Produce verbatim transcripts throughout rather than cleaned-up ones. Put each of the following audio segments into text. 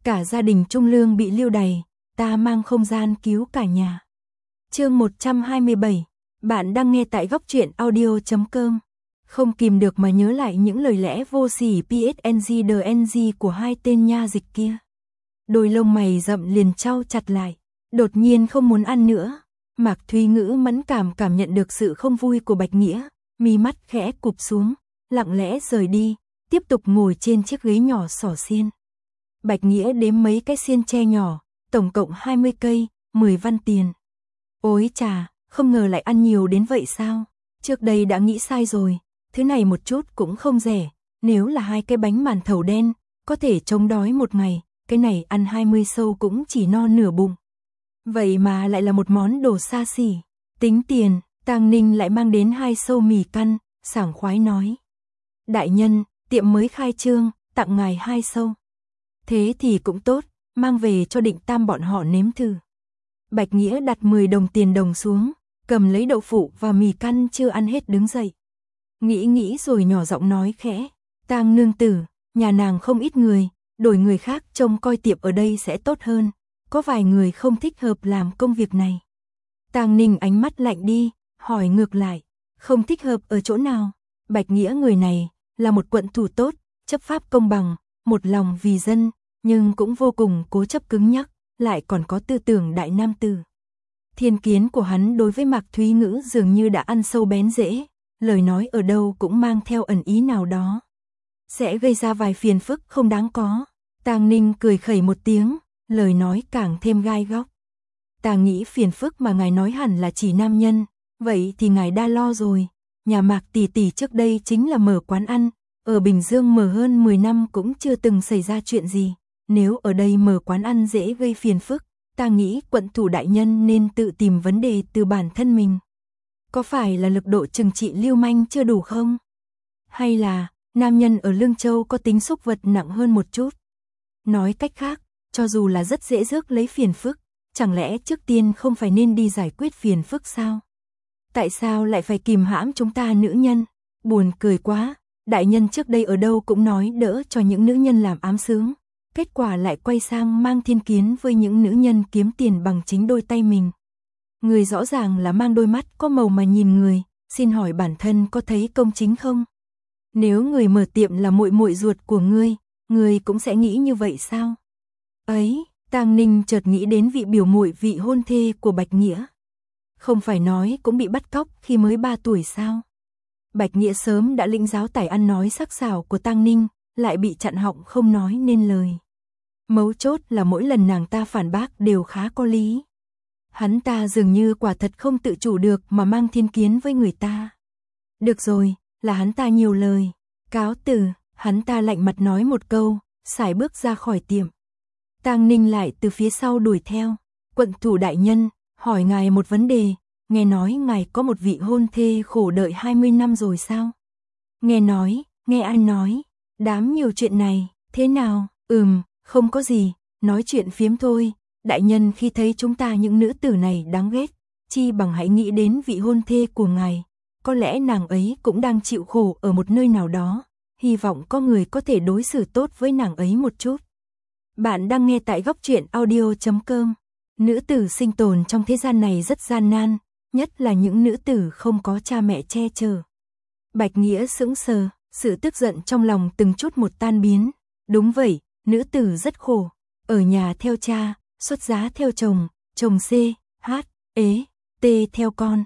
cả gia đình Trung Lương bị lưu đày, ta mang không gian cứu cả nhà. Chương một trăm hai mươi bảy, bạn đang nghe tại góc truyện audio chấm com. Không kìm được mà nhớ lại những lời lẽ vô sỉ pê ét en giê đê en giê của hai tên nha dịch kia. Đôi lông mày rậm liền chau chặt lại, đột nhiên không muốn ăn nữa. Mạc Thúy Ngữ mẫn cảm cảm nhận được sự không vui của Bạch Nghĩa, mi mắt khẽ cụp xuống, lặng lẽ rời đi, tiếp tục ngồi trên chiếc ghế nhỏ xỏ xiên. Bạch Nghĩa đếm mấy cái xiên tre nhỏ, tổng cộng hai mươi cây, mười văn tiền. Ôi chà, không ngờ lại ăn nhiều đến vậy sao? Trước đây đã nghĩ sai rồi, thứ này một chút cũng không rẻ, nếu là hai cái bánh màn thầu đen, có thể chống đói một ngày, cái này ăn hai mươi sâu cũng chỉ no nửa bụng. Vậy mà lại là một món đồ xa xỉ. Tính tiền, Tang Ninh lại mang đến hai sâu mì căn, sảng khoái nói. Đại nhân, tiệm mới khai trương, tặng ngài hai sâu. Thế thì cũng tốt, mang về cho Định Tam bọn họ nếm thử. Bạch Nghĩa đặt mười đồng tiền đồng xuống, cầm lấy đậu phụ và mì căn chưa ăn hết đứng dậy. Nghĩ nghĩ rồi nhỏ giọng nói khẽ, Tang nương tử, nhà nàng không ít người, đổi người khác trông coi tiệm ở đây sẽ tốt hơn. Có vài người không thích hợp làm công việc này. Tang Ninh ánh mắt lạnh đi, hỏi ngược lại, không thích hợp ở chỗ nào? Bạch Nghĩa người này là một quận thủ tốt, chấp pháp công bằng, một lòng vì dân, nhưng cũng vô cùng cố chấp cứng nhắc, lại còn có tư tưởng đại nam tử. Thiên kiến của hắn đối với Mạc Thúy Ngữ dường như đã ăn sâu bén rễ, lời nói ở đâu cũng mang theo ẩn ý nào đó. Sẽ gây ra vài phiền phức không đáng có. Tang Ninh cười khẩy một tiếng, lời nói càng thêm gai góc. Ta nghĩ phiền phức mà ngài nói hẳn là chỉ nam nhân, vậy thì ngài đa lo rồi. Nhà Mạc tỷ tỷ trước đây chính là mở quán ăn, ở Bình Dương mở hơn mười năm cũng chưa từng xảy ra chuyện gì. Nếu ở đây mở quán ăn dễ gây phiền phức, ta nghĩ quận thủ đại nhân nên tự tìm vấn đề từ bản thân mình. Có phải là lực độ trừng trị lưu manh chưa đủ không? Hay là nam nhân ở Lương Châu có tính xúc vật nặng hơn một chút? Nói cách khác, cho dù là rất dễ rước lấy phiền phức, chẳng lẽ trước tiên không phải nên đi giải quyết phiền phức sao? Tại sao lại phải kìm hãm chúng ta nữ nhân? Buồn cười quá, đại nhân trước đây ở đâu cũng nói đỡ cho những nữ nhân làm ám sướng, kết quả lại quay sang mang thiên kiến với những nữ nhân kiếm tiền bằng chính đôi tay mình. Người rõ ràng là mang đôi mắt có màu mà nhìn người, xin hỏi bản thân có thấy công chính không? Nếu người mở tiệm là muội muội ruột của ngươi, ngươi cũng sẽ nghĩ như vậy sao? Ấy, Tang Ninh chợt nghĩ đến vị biểu muội vị hôn thê của Bạch Nghĩa. Không phải nói cũng bị bắt cóc khi mới ba tuổi sao? Bạch Nghĩa sớm đã lĩnh giáo tài ăn nói sắc sảo của Tang Ninh, lại bị chặn họng không nói nên lời. Mấu chốt là mỗi lần nàng ta phản bác đều khá có lý. Hắn ta dường như quả thật không tự chủ được mà mang thiên kiến với người ta. Được rồi, là hắn ta nhiều lời. Cáo từ, hắn ta lạnh mặt nói một câu, sải bước ra khỏi tiệm. Tang Ninh lại từ phía sau đuổi theo. Quận thủ đại nhân, hỏi ngài một vấn đề, nghe nói ngài có một vị hôn thê khổ đợi hai mươi năm rồi sao? Nghe nói, nghe ai nói, đám nhiều chuyện này, thế nào? Ừm, không có gì, nói chuyện phiếm thôi. Đại nhân khi thấy chúng ta những nữ tử này đáng ghét, chi bằng hãy nghĩ đến vị hôn thê của ngài. Có lẽ nàng ấy cũng đang chịu khổ ở một nơi nào đó, hy vọng có người có thể đối xử tốt với nàng ấy một chút. Bạn đang nghe tại góc truyện audio chấm com. Nữ tử sinh tồn trong thế gian này rất gian nan, nhất là những nữ tử không có cha mẹ che chở. Bạch Nghĩa sững sờ, sự tức giận trong lòng từng chút một tan biến. Đúng vậy, nữ tử rất khổ, ở nhà theo cha, xuất giá theo chồng, chồng C, H, ế, T theo con.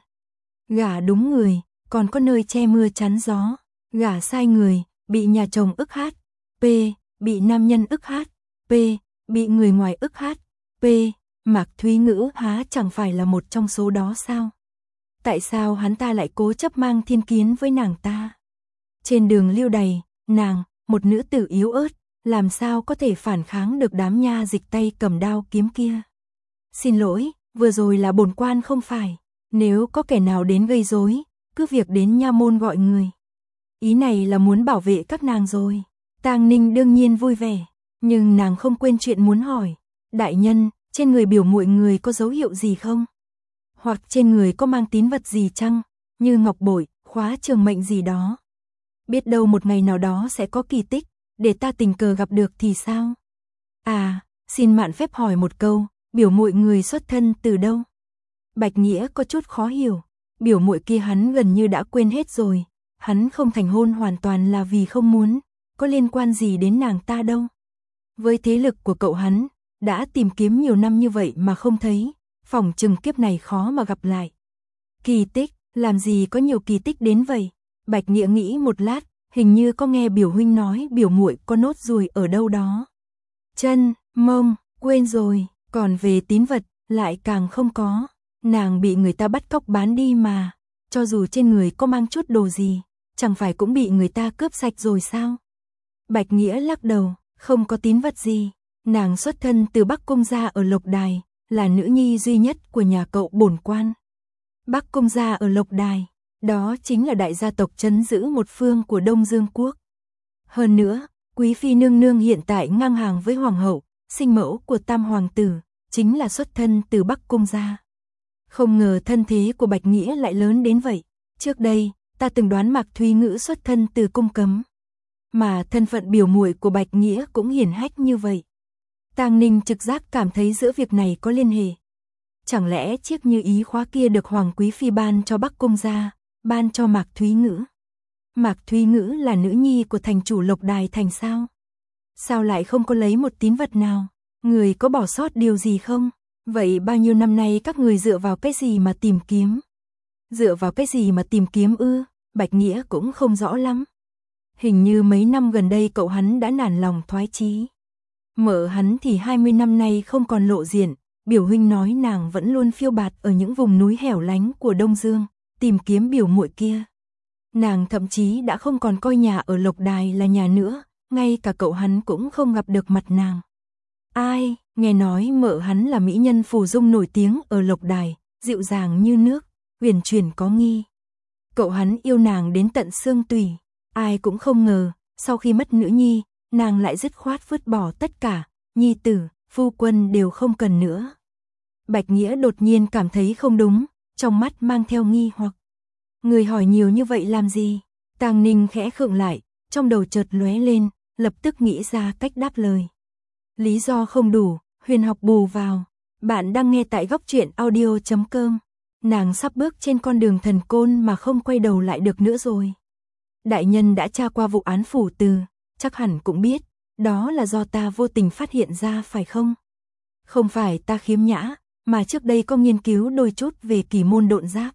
Gả đúng người, còn có nơi che mưa chắn gió. Gả sai người, bị nhà chồng ức hát. P, bị nam nhân ức hát. P, bị người ngoài ức hát. P, Mạc Thúy Ngữ há chẳng phải là một trong số đó sao? Tại sao hắn ta lại cố chấp mang thiên kiến với nàng ta? Trên đường lưu đày, nàng, một nữ tử yếu ớt, làm sao có thể phản kháng được đám nha dịch tay cầm đao kiếm kia? Xin lỗi, vừa rồi là bổn quan không phải. Nếu có kẻ nào đến gây rối, cứ việc đến nha môn gọi người. Ý này là muốn bảo vệ các nàng rồi. Tang Ninh đương nhiên vui vẻ, nhưng nàng không quên chuyện muốn hỏi. Đại nhân, trên người biểu muội người có dấu hiệu gì không? Hoặc trên người có mang tín vật gì chăng? Như ngọc bội, khóa trường mệnh gì đó. Biết đâu một ngày nào đó sẽ có kỳ tích, để ta tình cờ gặp được thì sao? À, Xin mạn phép hỏi một câu, biểu muội người xuất thân từ đâu? Bạch Nghĩa có chút khó hiểu, biểu muội kia hắn gần như đã quên hết rồi, hắn không thành hôn hoàn toàn là vì không muốn, có liên quan gì đến nàng ta đâu. Với thế lực của cậu hắn, đã tìm kiếm nhiều năm như vậy mà không thấy, phỏng chừng kiếp này khó mà gặp lại. Kỳ tích, làm gì có nhiều kỳ tích đến vậy? Bạch Nghĩa nghĩ một lát, hình như có nghe biểu huynh nói biểu muội có nốt ruồi ở đâu đó. Chân, mông, quên rồi, còn về tín vật, lại càng không có. Nàng bị người ta bắt cóc bán đi mà, cho dù trên người có mang chút đồ gì, chẳng phải cũng bị người ta cướp sạch rồi sao? Bạch Nghĩa lắc đầu, không có tín vật gì. Nàng xuất thân từ Bắc Cung gia ở Lộc Đài, là nữ nhi duy nhất của nhà cậu bổn quan. Bắc Cung gia ở Lộc Đài, đó chính là đại gia tộc trấn giữ một phương của Đông Dương quốc. Hơn nữa, quý phi nương nương hiện tại ngang hàng với hoàng hậu, sinh mẫu của tam hoàng tử, chính là xuất thân từ Bắc Cung gia. Không ngờ thân thế của Bạch Nghĩa lại lớn đến vậy. Trước đây, ta từng đoán Mạc Thúy Ngữ xuất thân từ cung cấm, mà thân phận biểu muội của Bạch Nghĩa cũng hiển hách như vậy. Tang Ninh trực giác cảm thấy giữa việc này có liên hệ. Chẳng lẽ chiếc như ý khóa kia được Hoàng quý phi ban cho Bắc Cung gia, ban cho Mạc Thúy Ngữ? Mạc Thúy Ngữ là nữ nhi của thành chủ Lộc Đài thành sao? Sao lại không có lấy một tín vật nào? Người có bỏ sót điều gì không? Vậy bao nhiêu năm nay các người dựa vào cái gì mà tìm kiếm? Dựa vào cái gì mà tìm kiếm ư? Bạch Nghĩa cũng không rõ lắm. Hình như mấy năm gần đây cậu hắn đã nản lòng thoái chí. Mợ hắn thì hai mươi năm nay không còn lộ diện, biểu huynh nói nàng vẫn luôn phiêu bạt ở những vùng núi hẻo lánh của Đông Dương, tìm kiếm biểu muội kia. Nàng thậm chí đã không còn coi nhà ở Lộc Đài là nhà nữa, ngay cả cậu hắn cũng không gặp được mặt nàng. Ai, nghe nói mợ hắn là mỹ nhân phù dung nổi tiếng ở Lộc Đài, dịu dàng như nước, huyền chuyển có nghi. Cậu hắn yêu nàng đến tận xương tủy, ai cũng không ngờ, sau khi mất nữ nhi, nàng lại dứt khoát vứt bỏ tất cả, nhi tử, phu quân đều không cần nữa. Bạch Nghĩa đột nhiên cảm thấy không đúng, trong mắt mang theo nghi hoặc. Người hỏi nhiều như vậy làm gì? Tang Ninh khẽ khựng lại, trong đầu chợt lóe lên, lập tức nghĩ ra cách đáp lời. Lý do không đủ, huyền học bù vào. Bạn đang nghe tại góc truyện audio chấm com. Nàng sắp bước trên con đường thần côn mà không quay đầu lại được nữa rồi. Đại nhân đã tra qua vụ án phủ từ, chắc hẳn cũng biết, đó là do ta vô tình phát hiện ra phải không? Không phải ta khiếm nhã, mà trước đây có nghiên cứu đôi chút về kỳ môn độn giáp.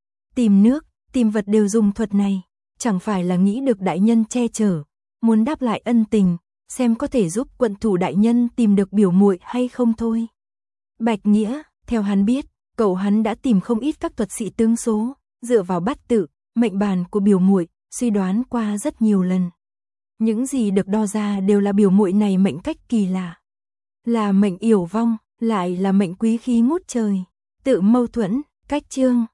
Tìm nước, tìm vật đều dùng thuật này, chẳng phải là nghĩ được đại nhân che chở, muốn đáp lại ân tình, xem có thể giúp quận thủ đại nhân tìm được biểu muội hay không thôi. Bạch Nghĩa, theo hắn biết, cậu hắn đã tìm không ít các thuật sĩ tướng số, dựa vào bát tự, mệnh bàn của biểu muội, suy đoán qua rất nhiều lần. Những gì được đo ra đều là biểu muội này mệnh cách kỳ lạ. Là mệnh yểu vong, lại là mệnh quý khí ngút trời, tự mâu thuẫn, cách chương.